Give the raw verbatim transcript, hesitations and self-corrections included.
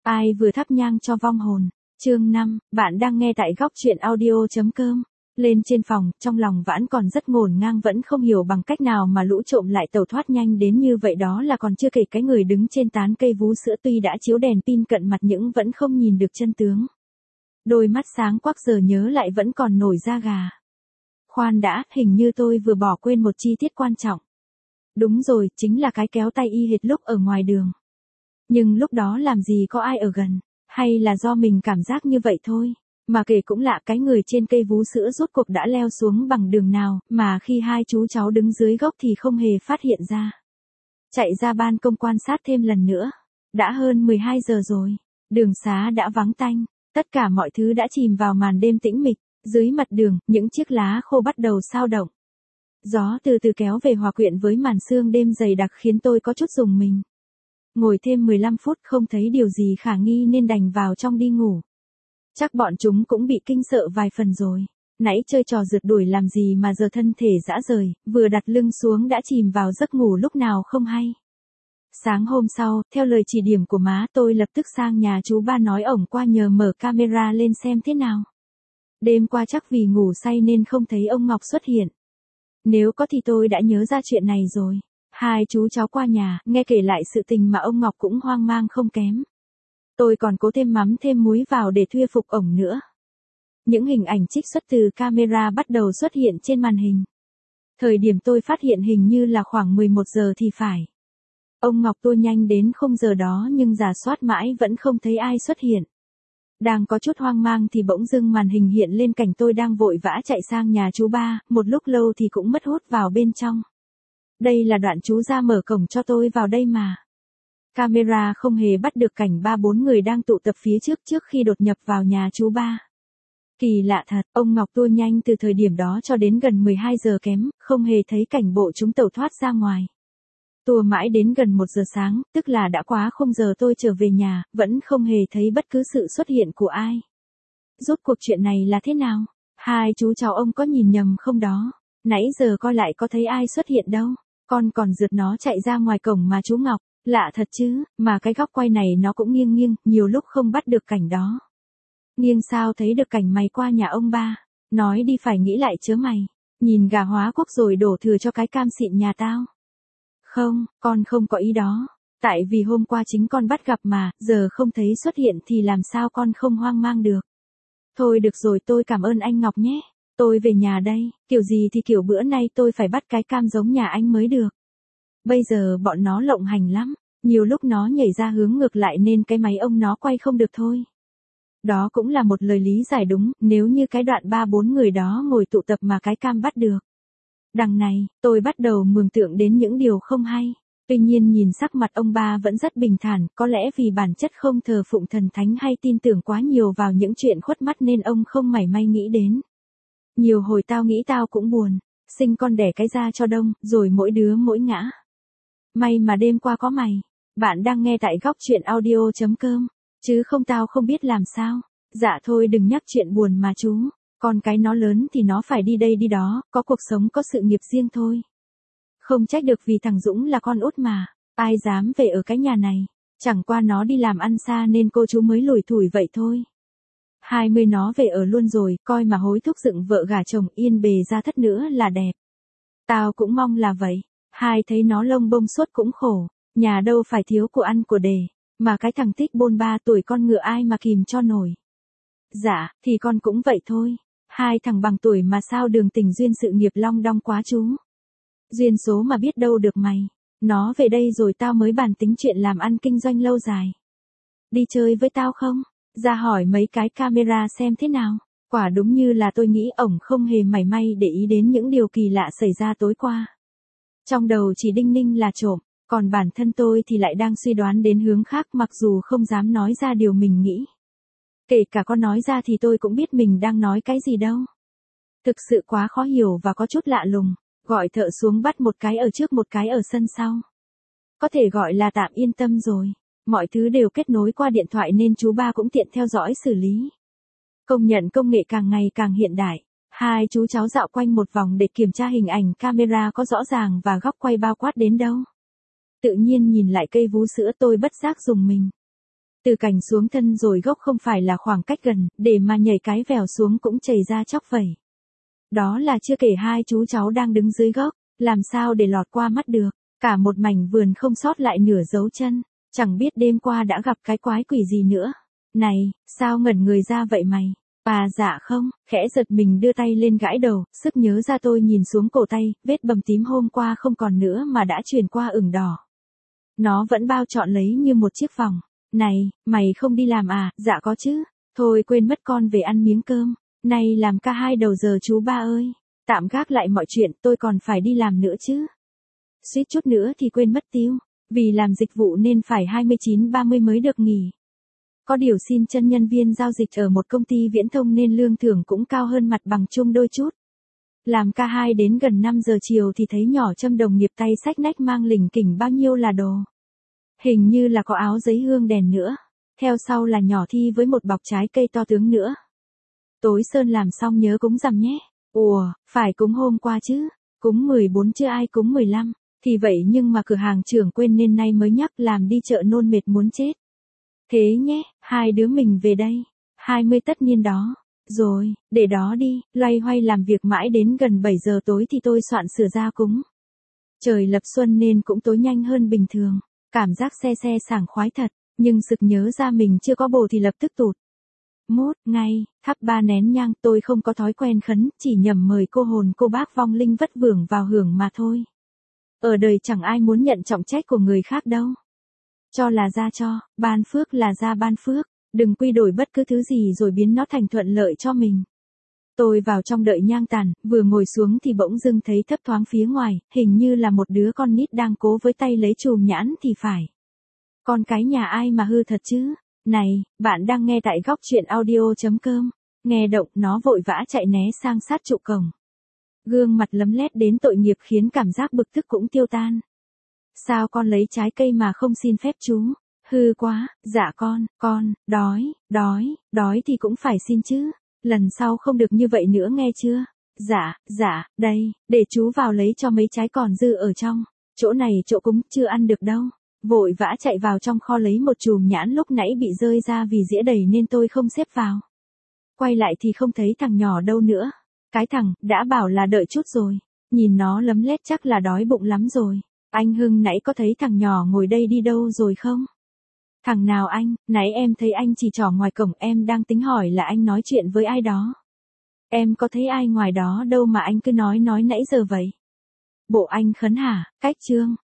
Ai vừa thắp nhang cho vong hồn. Chương năm, bạn đang nghe tại góc truyện audio.com. Lên trên phòng, trong lòng Vãn còn rất ngổn ngang, vẫn không hiểu bằng cách nào mà lũ trộm lại tẩu thoát nhanh đến như vậy, đó là còn chưa kể cái người đứng trên tán cây vú sữa tuy đã chiếu đèn pin cận mặt nhưng vẫn không nhìn được chân tướng. Đôi mắt sáng quắc giờ nhớ lại vẫn còn nổi da gà. Khoan đã, hình như tôi vừa bỏ quên một chi tiết quan trọng. Đúng rồi, chính là cái kéo tay y hệt lúc ở ngoài đường. Nhưng lúc đó làm gì có ai ở gần, hay là do mình cảm giác như vậy thôi. Mà kể cũng lạ, cái người trên cây vú sữa rốt cuộc đã leo xuống bằng đường nào, mà khi hai chú cháu đứng dưới gốc thì không hề phát hiện ra. Chạy ra ban công quan sát thêm lần nữa. Đã hơn mười hai giờ rồi, đường xá đã vắng tanh, tất cả mọi thứ đã chìm vào màn đêm tĩnh mịch. Dưới mặt đường, những chiếc lá khô bắt đầu xao động. Gió từ từ kéo về hòa quyện với màn sương đêm dày đặc khiến tôi có chút rùng mình. Ngồi thêm mười lăm phút không thấy điều gì khả nghi nên đành vào trong đi ngủ. Chắc bọn chúng cũng bị kinh sợ vài phần rồi. Nãy chơi trò rượt đuổi làm gì mà giờ thân thể rã rời, vừa đặt lưng xuống đã chìm vào giấc ngủ lúc nào không hay. Sáng hôm sau, theo lời chỉ điểm của má, tôi lập tức sang nhà chú ba nói ổng qua nhờ mở camera lên xem thế nào. Đêm qua chắc vì ngủ say nên không thấy ông Ngọc xuất hiện. Nếu có thì tôi đã nhớ ra chuyện này rồi. Hai chú cháu qua nhà, nghe kể lại sự tình mà ông Ngọc cũng hoang mang không kém. Tôi còn cố thêm mắm thêm muối vào để thuyết phục ổng nữa. Những hình ảnh trích xuất từ camera bắt đầu xuất hiện trên màn hình. Thời điểm tôi phát hiện hình như là khoảng mười một giờ thì phải. Ông Ngọc tua nhanh đến khung giờ đó nhưng rà soát mãi vẫn không thấy ai xuất hiện. Đang có chút hoang mang thì bỗng dưng màn hình hiện lên cảnh tôi đang vội vã chạy sang nhà chú ba, một lúc lâu thì cũng mất hút vào bên trong. Đây là đoạn chú ra mở cổng cho tôi vào đây mà. Camera không hề bắt được cảnh ba bốn người đang tụ tập phía trước trước khi đột nhập vào nhà chú ba. Kỳ lạ thật, ông Ngọc tua nhanh từ thời điểm đó cho đến gần mười hai giờ kém, không hề thấy cảnh bộ chúng tẩu thoát ra ngoài. Tua mãi đến gần một giờ sáng, tức là đã quá khung giờ tôi trở về nhà, vẫn không hề thấy bất cứ sự xuất hiện của ai. Rốt cuộc chuyện này là thế nào? Hai chú cháu ông có nhìn nhầm không đó? Nãy giờ coi lại có thấy ai xuất hiện đâu. Con còn rượt nó chạy ra ngoài cổng mà chú Ngọc. Lạ thật chứ, mà cái góc quay này nó cũng nghiêng nghiêng, nhiều lúc không bắt được cảnh đó. Nghiêng sao thấy được cảnh mày qua nhà ông ba. Nói đi phải nghĩ lại chớ mày. Nhìn gà hóa quốc rồi đổ thừa cho cái cam xịn nhà tao. Không, con không có ý đó. Tại vì hôm qua chính con bắt gặp mà, giờ không thấy xuất hiện thì làm sao con không hoang mang được. Thôi được rồi, tôi cảm ơn anh Ngọc nhé. Tôi về nhà đây, kiểu gì thì kiểu bữa nay tôi phải bắt cái cam giống nhà anh mới được. Bây giờ bọn nó lộng hành lắm, nhiều lúc nó nhảy ra hướng ngược lại nên cái máy ông nó quay không được thôi. Đó cũng là một lời lý giải đúng, nếu như cái đoạn ba bốn người đó ngồi tụ tập mà cái cam bắt được. Đằng này, tôi bắt đầu mường tượng đến những điều không hay. Tuy nhiên nhìn sắc mặt ông ba vẫn rất bình thản, có lẽ vì bản chất không thờ phụng thần thánh hay tin tưởng quá nhiều vào những chuyện khuất mắt nên ông không mảy may nghĩ đến. Nhiều hồi tao nghĩ tao cũng buồn, sinh con đẻ cái ra cho đông, rồi mỗi đứa mỗi ngã. May mà đêm qua có mày. Bạn đang nghe tại góc truyện audio.com, chứ không tao không biết làm sao. Dạ thôi đừng nhắc chuyện buồn mà chú. Con cái nó lớn thì nó phải đi đây đi đó, có cuộc sống có sự nghiệp riêng thôi. Không trách được vì thằng Dũng là con út mà, ai dám về ở cái nhà này. Chẳng qua nó đi làm ăn xa nên cô chú mới lủi thủi vậy thôi. Hai mươi nó về ở luôn rồi, coi mà hối thúc dựng vợ gả chồng yên bề ra thất nữa là đẹp. Tao cũng mong là vậy. Hai thấy nó lông bông suốt cũng khổ, nhà đâu phải thiếu của ăn của đề, mà cái thằng thích bôn ba tuổi con ngựa ai mà kìm cho nổi. Dạ, thì con cũng vậy thôi. Hai thằng bằng tuổi mà sao đường tình duyên sự nghiệp long đong quá chú. Duyên số mà biết đâu được mày. Nó về đây rồi tao mới bàn tính chuyện làm ăn kinh doanh lâu dài. Đi chơi với tao không? Ra hỏi mấy cái camera xem thế nào. Quả đúng như là tôi nghĩ, ổng không hề mảy may để ý đến những điều kỳ lạ xảy ra tối qua. Trong đầu chỉ đinh ninh là trộm, còn bản thân tôi thì lại đang suy đoán đến hướng khác mặc dù không dám nói ra điều mình nghĩ. Kể cả có nói ra thì tôi cũng biết mình đang nói cái gì đâu. Thực sự quá khó hiểu và có chút lạ lùng, gọi thợ xuống bắt một cái ở trước một cái ở sân sau. Có thể gọi là tạm yên tâm rồi, mọi thứ đều kết nối qua điện thoại nên chú ba cũng tiện theo dõi xử lý. Công nhận công nghệ càng ngày càng hiện đại. Hai chú cháu dạo quanh một vòng để kiểm tra hình ảnh camera có rõ ràng và góc quay bao quát đến đâu. Tự nhiên nhìn lại cây vú sữa tôi bất giác rùng mình. Từ cành xuống thân rồi gốc không phải là khoảng cách gần, để mà nhảy cái vèo xuống cũng chảy ra chóc vẩy. Đó là chưa kể hai chú cháu đang đứng dưới gốc, làm sao để lọt qua mắt được, cả một mảnh vườn không sót lại nửa dấu chân, chẳng biết đêm qua đã gặp cái quái quỷ gì nữa. Này, sao ngẩn người ra vậy mày? À dạ không, khẽ giật mình đưa tay lên gãi đầu, sức nhớ ra tôi nhìn xuống cổ tay, vết bầm tím hôm qua không còn nữa mà đã chuyển qua ửng đỏ. Nó vẫn bao trọn lấy như một chiếc vòng. Này, mày không đi làm à? Dạ có chứ. Thôi quên mất con về ăn miếng cơm. Nay làm ca hai đầu giờ chú ba ơi. Tạm gác lại mọi chuyện, tôi còn phải đi làm nữa chứ. Suýt chút nữa thì quên mất tiêu. Vì làm dịch vụ nên phải hai mươi chín ba mươi mới được nghỉ. Có điều xin chân nhân viên giao dịch ở một công ty viễn thông nên lương thưởng cũng cao hơn mặt bằng chung đôi chút. Làm ca hai đến gần năm giờ chiều thì thấy nhỏ Trâm đồng nghiệp tay xách nách mang lỉnh kỉnh bao nhiêu là đồ. Hình như là có áo giấy hương đèn nữa. Theo sau là nhỏ Thi với một bọc trái cây to tướng nữa. Tối Sơn làm xong nhớ cúng rằm nhé. Ủa, phải cúng hôm qua chứ. Cúng mười bốn chứ ai cúng mười lăm. Thì vậy nhưng mà cửa hàng trưởng quên nên nay mới nhắc làm đi chợ nôn mệt muốn chết. Thế nhé, hai đứa mình về đây. hai mươi tất nhiên đó. Rồi, để đó đi, loay hoay làm việc mãi đến gần bảy giờ tối thì tôi soạn sửa ra cúng. Trời lập xuân nên cũng tối nhanh hơn bình thường. Cảm giác se se sảng khoái thật, nhưng sực nhớ ra mình chưa có bồ thì lập tức tụt. Mốt, ngay, thắp ba nén nhang, tôi không có thói quen khấn, chỉ nhầm mời cô hồn cô bác vong linh vất vưởng vào hưởng mà thôi. Ở đời chẳng ai muốn nhận trọng trách của người khác đâu. Cho là ra cho, ban phước là ra ban phước, đừng quy đổi bất cứ thứ gì rồi biến nó thành thuận lợi cho mình. Tôi vào trong đợi nhang tàn, vừa ngồi xuống thì bỗng dưng thấy thấp thoáng phía ngoài, hình như là một đứa con nít đang cố với tay lấy chùm nhãn thì phải. Con cái nhà ai mà hư thật chứ? Này, bạn đang nghe tại góc truyện audio chấm com. Nghe động nó vội vã chạy né sang sát trụ cổng. Gương mặt lấm lét đến tội nghiệp khiến cảm giác bực tức cũng tiêu tan. Sao con lấy trái cây mà không xin phép chú? Hư quá, dạ con, con, đói, đói, đói thì cũng phải xin chứ. Lần sau không được như vậy nữa nghe chưa? Dạ, dạ, đây, để chú vào lấy cho mấy trái còn dư ở trong. Chỗ này chỗ cúng chưa ăn được đâu. Vội vã chạy vào trong kho lấy một chùm nhãn lúc nãy bị rơi ra vì dĩa đầy nên tôi không xếp vào. Quay lại thì không thấy thằng nhỏ đâu nữa. Cái thằng, đã bảo là đợi chút rồi. Nhìn nó lấm lét chắc là đói bụng lắm rồi. Anh Hưng nãy có thấy thằng nhỏ ngồi đây đi đâu rồi không? Thằng nào anh, nãy em thấy anh chỉ trỏ ngoài cổng, em đang tính hỏi là anh nói chuyện với ai đó. Em có thấy ai ngoài đó đâu mà anh cứ nói nói nãy giờ vậy? Bộ anh khấn hả? Cách chương.